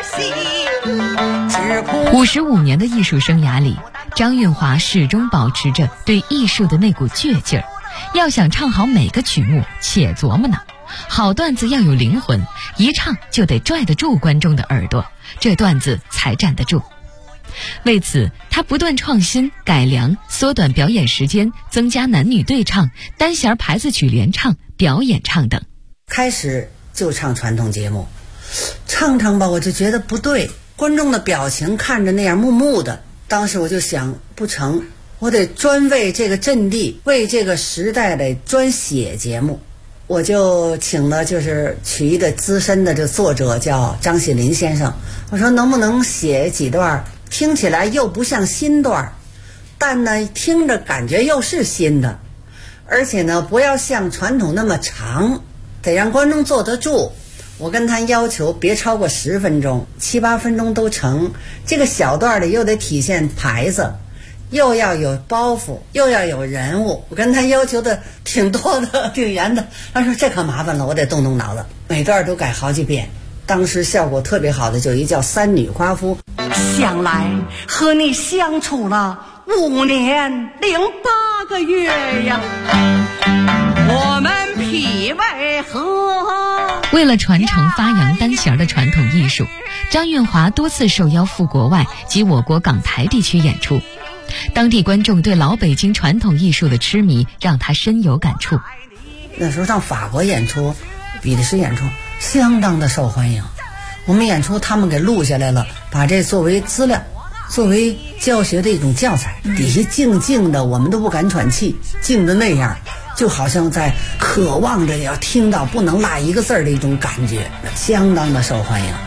悉。 55年的艺术生涯里，张运华始终保持着对艺术的那股倔劲儿。要想唱好每个曲目，且琢磨呢。好段子要有灵魂，一唱就得拽得住观众的耳朵，这段子才站得住。为此，他不断创新、改良，缩短表演时间，增加男女对唱、单弦牌子曲联唱、表演唱等。 开始就唱传统节目，唱吧，我就觉得不对，观众的表情看着那样木木的。当时我就想，不成，我得专为这个阵地、为这个时代得专写节目。我就请了就是曲艺的资深的这作者叫张喜林先生，我说能不能写几段听起来又不像新段，但呢听着感觉又是新的，而且呢不要像传统那么长，得让观众坐得住。我跟他要求别超过10分钟，7、8分钟都成。这个小段里又得体现牌子，又要有包袱，又要有人物。我跟他要求的挺多的，挺严的。他说这可麻烦了，我得动脑子，每段都改好几遍。当时效果特别好的就一叫3女夸夫。 想来和你相处了5年08个月呀，我们脾胃和。 为了传承发扬单弦的传统艺术，张运华多次受邀赴国外及我国港台地区演出。当地观众对老北京传统艺术的痴迷让他深有感触。 那时候上法国演出、比利时演出相当的受欢迎，我们演出他们给录下来了，把这作为资料，作为教学的一种教材。底下静静的，我们都不敢喘气，静的那样，就好像在渴望着要听到不能落一个字的一种感觉，相当的受欢迎。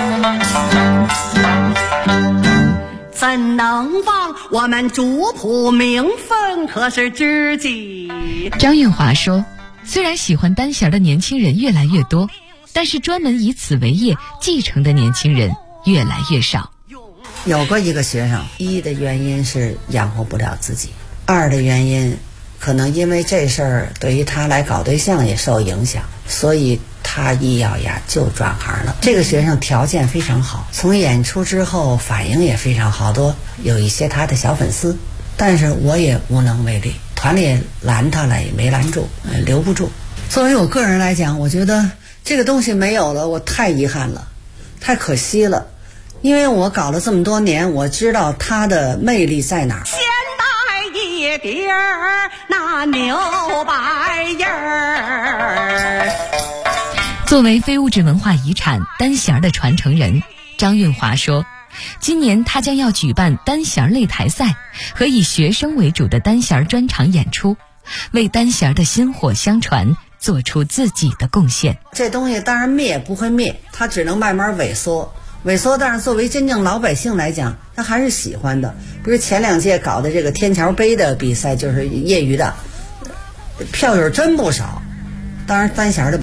怎能忘我们主仆名分可是知己。 张运华说，虽然喜欢单弦的年轻人越来越多，但是专门以此为业继承的年轻人越来越少。 有过一个学生，一的原因是养活不了自己，二的原因可能因为这事儿对于他来搞对象也受影响，所以他一咬牙就转行了。这个学生条件非常好，从演出之后反应也非常好，多有一些他的小粉丝，但是我也无能为力，团里拦他了也没拦住，留不住。作为我个人来讲，我觉得这个东西没有了，我太遗憾了，太可惜了，因为我搞了这么多年，我知道他的魅力在哪儿。 先带一碟儿那牛白叶儿。 作为非物质文化遗产单弦的传承人，张运华说，今年他将要举办单弦擂台赛和以学生为主的单弦专场演出，为单弦的薪火相传做出自己的贡献。 这东西当然灭不会灭，它只能慢慢萎缩，但是作为真正老百姓来讲，他还是喜欢的。比如前2届搞的这个天桥杯的比赛，就是业余的，票友真不少，当然单弦的不多。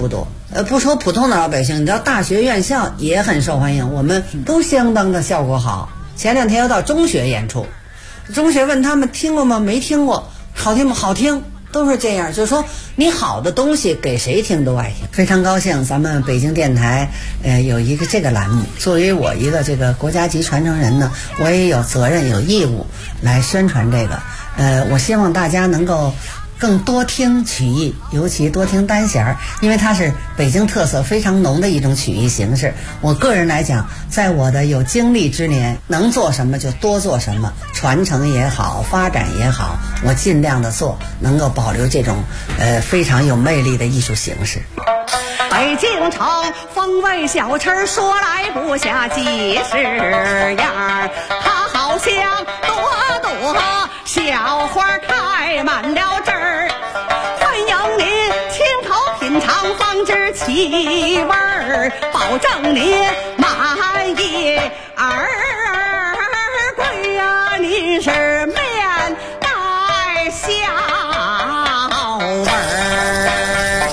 不说普通的老百姓，你知道大学院校也很受欢迎，我们都相当的效果好。前2天又到中学演出，中学问他们听过吗？没听过。好听吗？好听。都是这样，就是说你好的东西给谁听都爱听。非常高兴咱们北京电台有一个这个栏目，作为我一个这个国家级传承人呢，我也有责任有义务来宣传这个。我希望大家能够更多听曲艺，尤其多听单弦儿，因为它是北京特色非常浓的一种曲艺形式。我个人来讲，在我的有精力之年，能做什么就多做什么，传承也好，发展也好，我尽量的做，能够保留这种非常有魅力的艺术形式。 北京城风味小吃说来不下几十样，它好像朵朵小花开满了枝儿，欢迎您亲口品尝方知其味儿，保证您满意而归呀！您是面带笑味儿。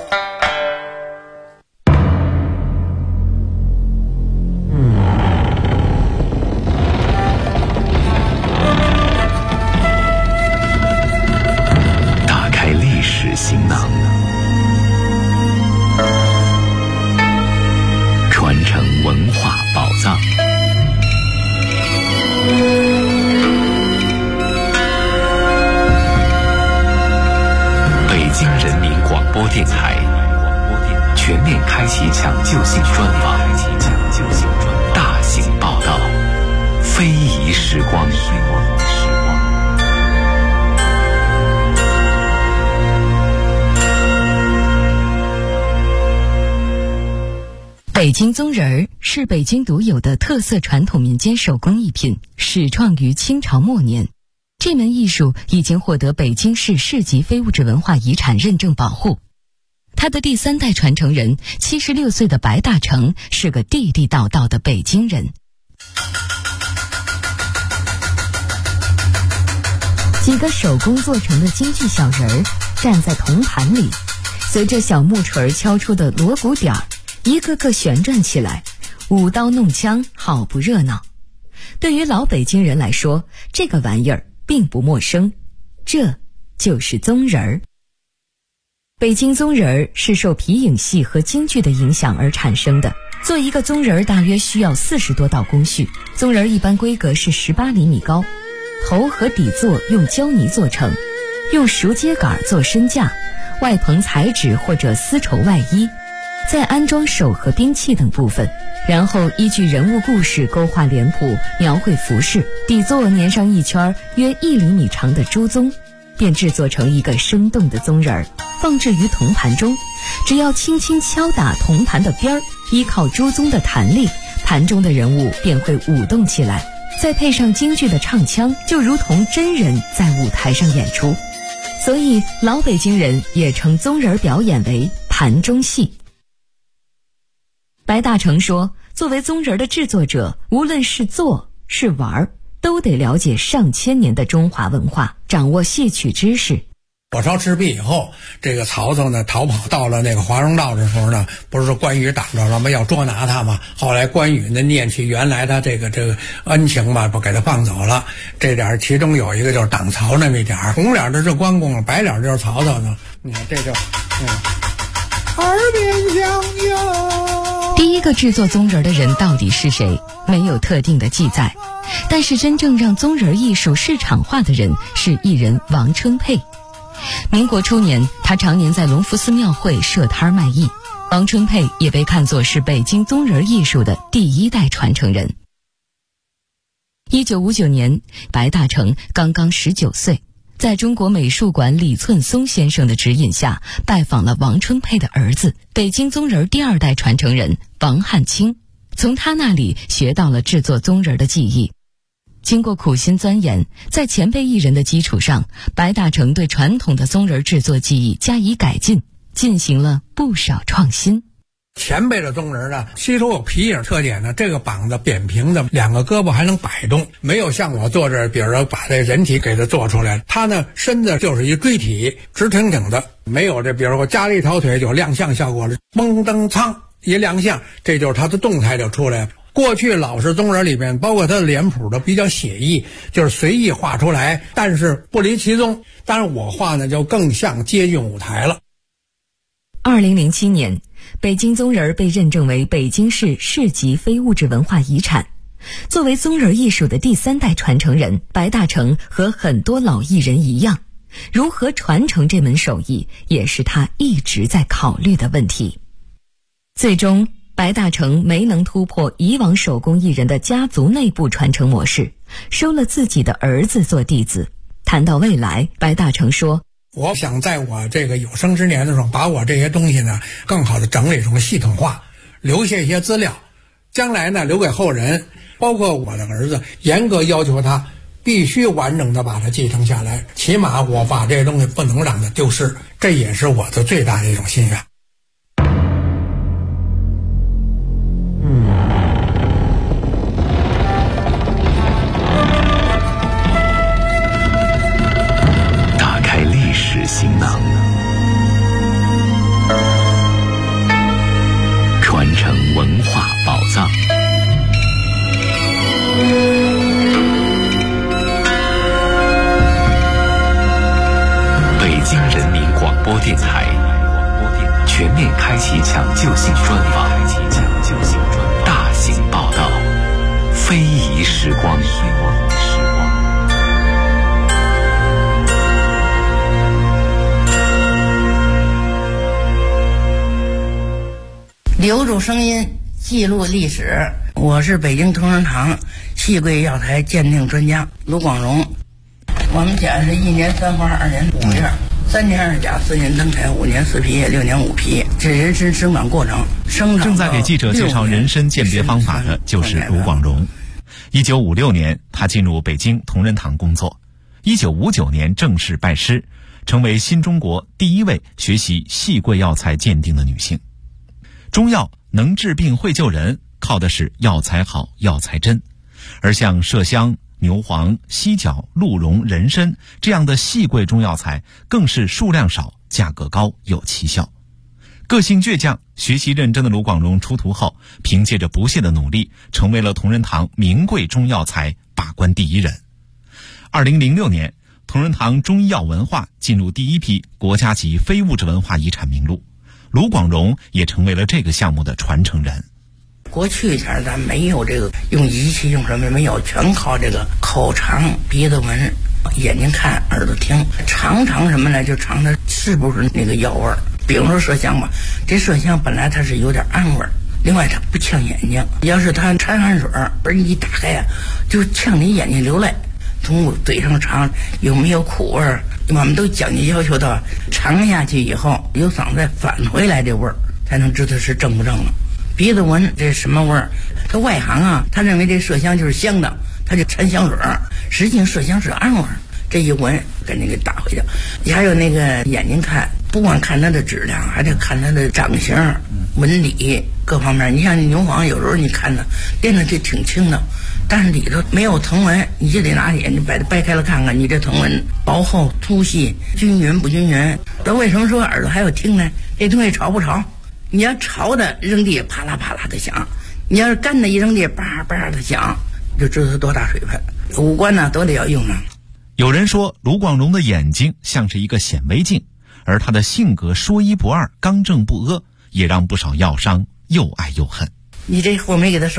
打开历史行囊，传承文化宝藏。北京人民广播电台全面开启抢救性专访，大型报道，非遗时光。 北京宗人儿是北京独有的特色传统民间手工艺品，始创于清朝末年。这门艺术已经获得北京市市级非物质文化遗产认证保护。他的第3代传承人76岁的白大成是个地地道道的北京人。几个手工做成的京剧小人儿站在铜盘里，随着小木锤敲出的锣鼓点儿，一个个旋转起来，舞刀弄枪，好不热闹。对于老北京人来说，这个玩意儿并不陌生，这就是宗人儿。北京宗人儿是受皮影戏和京剧的影响而产生的。做一个宗人儿大约需要40多道工序，宗人儿一般规格是18厘米高，头和底座用胶泥做成，用熟秸秆做身架，外棚彩纸或者丝绸外衣，再安装手和兵器等部分，然后依据人物故事勾画脸谱，描绘服饰，底座粘上一圈约1厘米长的朱宗，便制作成一个生动的宗人儿，放置于铜盘中。只要轻轻敲打铜盘的边儿，依靠朱宗的弹力，盘中的人物便会舞动起来，再配上京剧的唱腔，就如同真人在舞台上演出。所以老北京人也称宗人表演为盘中戏。白大成说，作为宗人的制作者，无论是做是玩，都得了解上千年的中华文化，掌握戏曲知识。 火烧赤壁以后，这个曹操呢逃跑到了那个华容道的时候呢，不是说关羽挡着了吗？要捉拿他嘛。后来关羽呢念起原来他这个恩情嘛，不给他放走了。这点其中有一个就是挡曹那么一点，红脸的是关公，白脸就是曹操呢。你看这就耳边响哟。 第一个制作宗人的人到底是谁？没有特定的记载，但是真正让宗人艺术市场化的人是艺人王春佩。民国初年，他常年在隆福寺庙会设摊卖艺。王春佩也被看作是北京宗人艺术的第1代传承人。1959年，白大成刚刚19岁，在中国美术馆李寸松先生的指引下，拜访了王春佩的儿子，北京宗人第2代传承人王汉卿，从他那里学到了制作宗人的技艺。经过苦心钻研，在前辈艺人的基础上，白大成对传统的宗人制作技艺加以改进，进行了不少创新。 前辈的宗人呢，吸收有皮影特点呢，这个膀子扁平的，两个胳膊还能摆动，没有像我坐这儿，比如说把这人体给它做出来。他呢，身子就是一锥体，直挺挺的，没有这，比如说加了一条腿就亮相效果了，嘣噔苍一亮相，这就是他的动态就出来了。过去老式宗人里面，包括他的脸谱都比较写意，就是随意画出来，但是不离其宗。当然我画呢就更像接近舞台了。 2007年，北京宗人被认证为北京市市级非物质文化遗产。作为宗人艺术的第3代传承人，白大成和很多老艺人一样，如何传承这门手艺，也是他一直在考虑的问题。最终，白大成没能突破以往手工艺人的家族内部传承模式，收了自己的儿子做弟子。谈到未来，白大成说， 我想在我这个有生之年的时候，把我这些东西呢更好的整理成系统化，留下一些资料，将来呢留给后人，包括我的儿子，严格要求他必须完整的把它继承下来，起码我把这些东西不能让它丢失，这也是我的最大的一种心愿。 行囊，传承文化宝藏。北京人民广播电台全面开启抢救性专访，大型报道，非遗时光。 留住声音，记录历史。我是北京同仁堂细桂药材鉴定专家卢广荣。我们家是1年3花2年5叶，3年2甲4年登台5年4皮叶6年5皮，这人参生长过程。 正在给记者介绍人参鉴别方法的就是卢广荣。1956年，他进入北京同仁堂工作。1959年正式拜师，成为新中国第1位学习细桂药材鉴定的女性。中药能治病会救人，靠的是药材好药材真，而像麝香、牛黄、犀角、鹿茸、人参这样的细桂中药材更是数量少，价格高，有奇效。个性倔强、学习认真的卢广荣出徒后，凭借着不懈的努力，成为了同仁堂名贵中药材把关第1人。2006年，同仁堂中医药文化进入第1批国家级非物质文化遗产名录，卢广荣也成为了这个项目的传承人。 过去前咱没有这个用仪器用什么没有，全靠这个口尝、鼻子闻、眼睛看、耳朵听，尝什么呢？就尝它是不是那个药味儿。比如说麝香吧，这麝香本来它是有点暗味儿，另外它不呛眼睛，要是它掺汗水儿一打开啊，就呛你眼睛流泪。从嘴上尝有没有苦味儿，我们都讲究要求到尝下去以后有嗓子再返回来这味儿，才能知道是正不正了。鼻子闻这什么味儿？他外行啊，他认为这麝香就是香的，他就掺香水儿，实际上麝香是暗味儿。这一闻赶紧给打回去。还有那个眼睛看，不光看它的质量，还得看它的长形、纹理各方面。你像牛黄，有时候你看呢练的就挺轻的，但是里头没有藤纹，你就得拿眼睛把它掰开了看看，你这藤纹薄厚、粗细、均匀不均匀。那为什么说耳朵还有听呢？这东西潮不潮？你要潮的扔地啪啦啪啦的响，你要是干的一扔地叭叭的响，就知道它多大水分。五官呢都得要用上。 有人说卢广荣的眼睛像是一个显微镜，而他的性格说一不二、刚正不阿，也让不少药商又爱又恨。 你这货没给他